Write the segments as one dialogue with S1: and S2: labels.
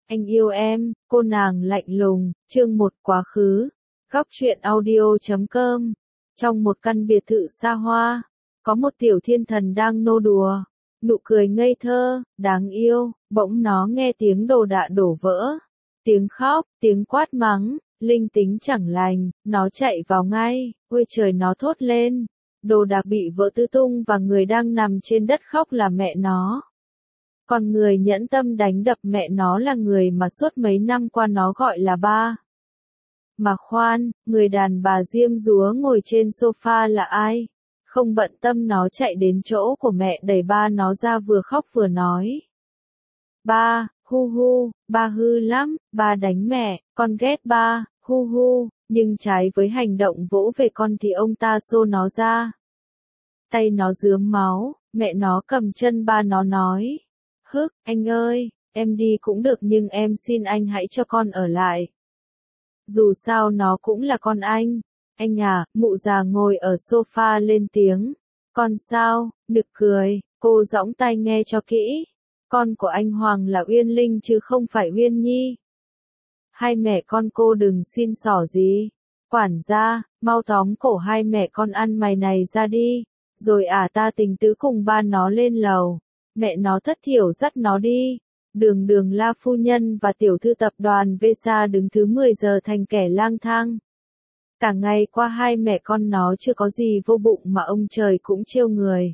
S1: Anh yêu em, cô nàng lạnh lùng, chương 1 quá khứ. Góc truyện audio.com. Trong một căn biệt thự xa hoa, có một tiểu thiên thần đang nô đùa, nụ cười ngây thơ, đáng yêu, bỗng nó nghe tiếng đồ đạ đổ vỡ, tiếng khóc, tiếng quát mắng, linh tính chẳng lành, nó chạy vào ngay, ôi trời nó thốt lên, đồ đạc bị vỡ tứ tung và người đang nằm trên đất khóc là mẹ nó. Còn người nhẫn tâm đánh đập mẹ nó là người mà suốt mấy năm qua nó gọi là ba. Mà khoan, người đàn bà diêm dúa ngồi trên sofa là ai? Không bận tâm nó chạy đến chỗ của mẹ đẩy ba nó ra vừa khóc vừa nói. Ba, hu hu, ba hư lắm, ba đánh mẹ, con ghét ba, hu hu, nhưng trái với hành động vỗ về con thì ông ta xô nó ra. Tay nó rướm máu, mẹ nó cầm chân ba nó nói. Hức, anh ơi, em đi cũng được nhưng em xin anh hãy cho con ở lại. Dù sao nó cũng là con anh. Anh à, mụ già ngồi ở sofa lên tiếng. Con sao, nực cười, cô giõng tai nghe cho kỹ. Con của anh Hoàng là Uyên Linh chứ không phải Uyên Nhi. Hai mẹ con cô đừng xin xỏ gì. Quản gia, mau tóm cổ hai mẹ con ăn mày này ra đi. Rồi ta tình tứ cùng ba nó lên lầu. Mẹ nó thất thiểu dắt nó đi. Đường La phu nhân và tiểu thư tập đoàn Vesa đứng thứ 10 giờ thành kẻ lang thang. Cả ngày qua hai mẹ con nó chưa có gì vô bụng mà ông trời cũng trêu người.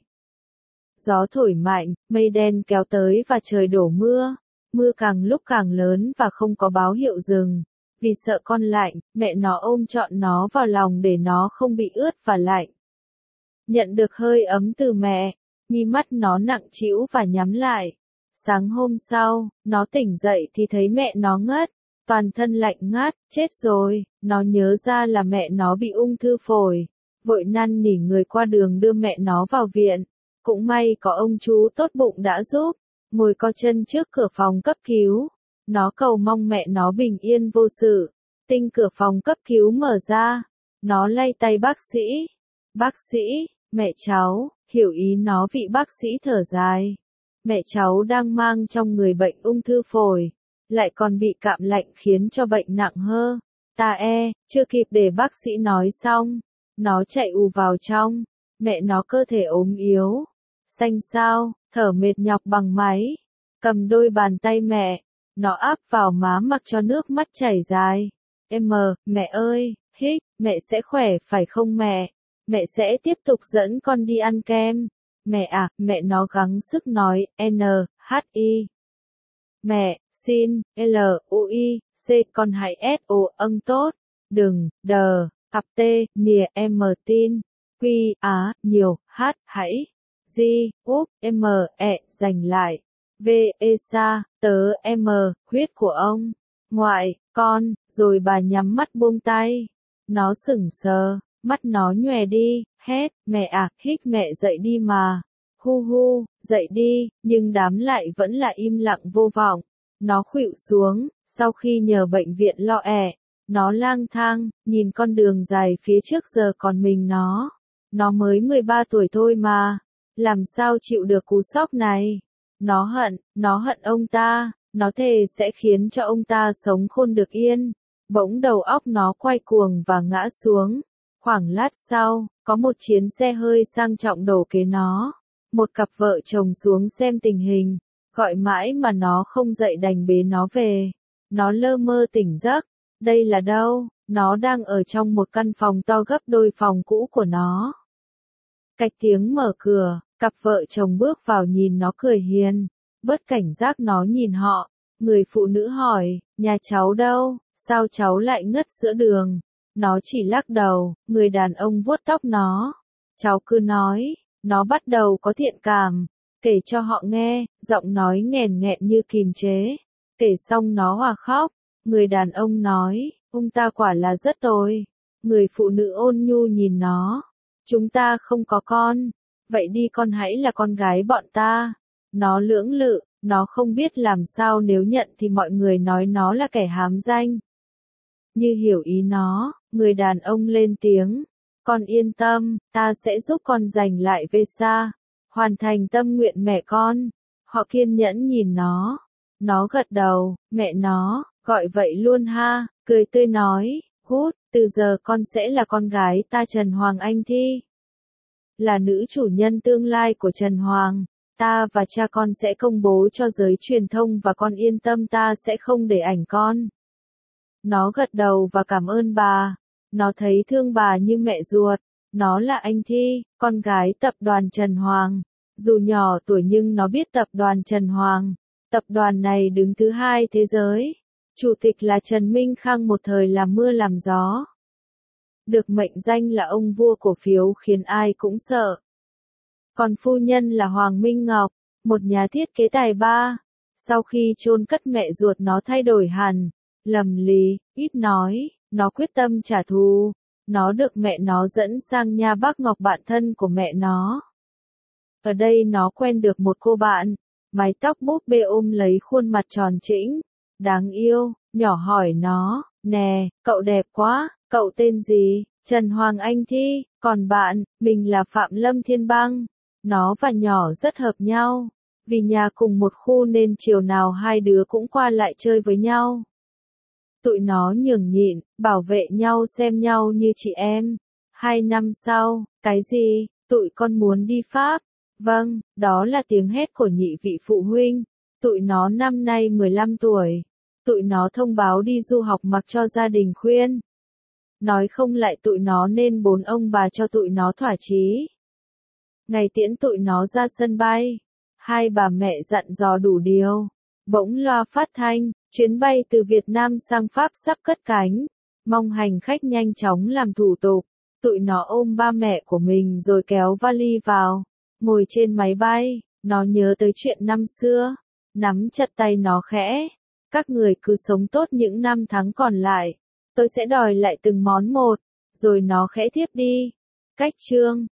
S1: Gió thổi mạnh, mây đen kéo tới và trời đổ mưa. Mưa càng lúc càng lớn và không có báo hiệu dừng. Vì sợ con lạnh, mẹ nó ôm trọn nó vào lòng để nó không bị ướt và lạnh. Nhận được hơi ấm từ mẹ, mi mắt nó nặng trĩu và nhắm lại. Sáng hôm sau, nó tỉnh dậy thì thấy mẹ nó ngất, toàn thân lạnh ngắt, chết rồi, nó nhớ ra là mẹ nó bị ung thư phổi, vội năn nỉ người qua đường đưa mẹ nó vào viện, cũng may có ông chú tốt bụng đã giúp, ngồi co chân trước cửa phòng cấp cứu, nó cầu mong mẹ nó bình yên vô sự, tinh cửa phòng cấp cứu mở ra, nó lay tay bác sĩ, mẹ cháu, hiểu ý nó vị bác sĩ thở dài. Mẹ cháu đang mang trong người bệnh ung thư phổi, lại còn bị cảm lạnh khiến cho bệnh nặng hơn. Chưa kịp để bác sĩ nói xong, nó chạy ù vào trong, mẹ nó cơ thể ốm yếu, xanh xao, thở mệt nhọc bằng máy, cầm đôi bàn tay mẹ, nó áp vào má mặc cho nước mắt chảy dài. Mẹ ơi, mẹ sẽ khỏe phải không mẹ? Mẹ sẽ tiếp tục dẫn con đi ăn kem. Mẹ nó gắng sức nói, N-H-I. Mẹ, xin, L-U-I-C, con hãy S-O, tốt, đừng, đờ, cặp T, nìa, M tin, Q, Á, nhiều, H, hãy, G, Úp, M, E, giành lại, V, E, sa, tớ, M, huyết của ông, ngoại, con, rồi bà nhắm mắt buông tay, nó sững sờ. Mắt nó nhòe đi, hét, mẹ mẹ dậy đi mà. Hu hu, dậy đi, nhưng đám lại vẫn là im lặng vô vọng. Nó khuỵu xuống, sau khi nhờ bệnh viện lo nó lang thang, nhìn con đường dài phía trước giờ còn mình nó. Nó mới 13 tuổi thôi mà, làm sao chịu được cú sốc này. Nó hận ông ta, nó thề sẽ khiến cho ông ta sống khôn được yên. Bỗng đầu óc nó quay cuồng và ngã xuống. Khoảng lát sau, có một chuyến xe hơi sang trọng đổ kế nó. Một cặp vợ chồng xuống xem tình hình, gọi mãi mà nó không dậy đành bế nó về. Nó lơ mơ tỉnh giấc. Đây là đâu? Nó đang ở trong một căn phòng to gấp đôi phòng cũ của nó. Cạch tiếng mở cửa, cặp vợ chồng bước vào nhìn nó cười hiền. Bớt cảnh giác nó nhìn họ. Người phụ nữ hỏi, nhà cháu đâu? Sao cháu lại ngất giữa đường? Nó chỉ lắc đầu, người đàn ông vuốt tóc nó. Cháu cứ nói, nó bắt đầu có thiện cảm, kể cho họ nghe, giọng nói nghèn nghẹn như kìm chế. Kể xong nó hòa khóc, người đàn ông nói, ông ta quả là rất tồi. Người phụ nữ ôn nhu nhìn nó, chúng ta không có con, vậy đi con hãy là con gái bọn ta. Nó lưỡng lự, nó không biết làm sao nếu nhận thì mọi người nói nó là kẻ hám danh. Như hiểu ý nó, người đàn ông lên tiếng, con yên tâm, ta sẽ giúp con giành lại Vesa, hoàn thành tâm nguyện mẹ con. Họ kiên nhẫn nhìn nó, Nó gật đầu, mẹ nó, gọi vậy luôn ha, cười tươi nói, hút, từ giờ con sẽ là con gái ta Trần Hoàng Anh Thi. Là nữ chủ nhân tương lai của Trần Hoàng, ta và cha con sẽ công bố cho giới truyền thông và con yên tâm ta sẽ không để ảnh con. Nó gật đầu và cảm ơn bà, nó thấy thương bà như mẹ ruột, nó là Anh Thi, con gái tập đoàn Trần Hoàng. Dù nhỏ tuổi nhưng nó biết tập đoàn Trần Hoàng. Tập đoàn này đứng thứ hai thế giới. Chủ tịch là Trần Minh Khang một thời làm mưa làm gió. Được mệnh danh là ông vua cổ phiếu khiến ai cũng sợ. Còn phu nhân là Hoàng Minh Ngọc, một nhà thiết kế tài ba. Sau khi chôn cất mẹ ruột nó thay đổi hẳn, lầm lì, ít nói, nó quyết tâm trả thù. Nó được mẹ nó dẫn sang nhà bác Ngọc bạn thân của mẹ nó. Ở đây nó quen được một cô bạn, mái tóc búp bê ôm lấy khuôn mặt tròn trĩnh, đáng yêu, nhỏ hỏi nó, nè, cậu đẹp quá, cậu tên gì? Trần Hoàng Anh Thi, còn bạn, mình là Phạm Lâm Thiên Băng. Nó và nhỏ rất hợp nhau, vì nhà cùng một khu nên chiều nào hai đứa cũng qua lại chơi với nhau. Tụi nó nhường nhịn, bảo vệ nhau xem nhau như chị em. 2 năm sau, cái gì, tụi con muốn đi Pháp? Vâng, đó là tiếng hét của nhị vị phụ huynh. Tụi nó năm nay 15 tuổi. Tụi nó thông báo đi du học mặc cho gia đình khuyên. Nói không lại tụi nó nên 4 ông bà cho tụi nó thỏa chí. Ngày tiễn tụi nó ra sân bay, hai bà mẹ dặn dò đủ điều. Bỗng loa phát thanh, chuyến bay từ Việt Nam sang Pháp sắp cất cánh. Mong hành khách nhanh chóng làm thủ tục. Tụi nó ôm ba mẹ của mình rồi kéo vali vào. Ngồi trên máy bay, nó nhớ tới chuyện năm xưa. Nắm chặt tay nó khẽ. Các người cứ sống tốt những năm tháng còn lại. Tôi sẽ đòi lại từng món một. Rồi nó khẽ thiếp đi. Cách chương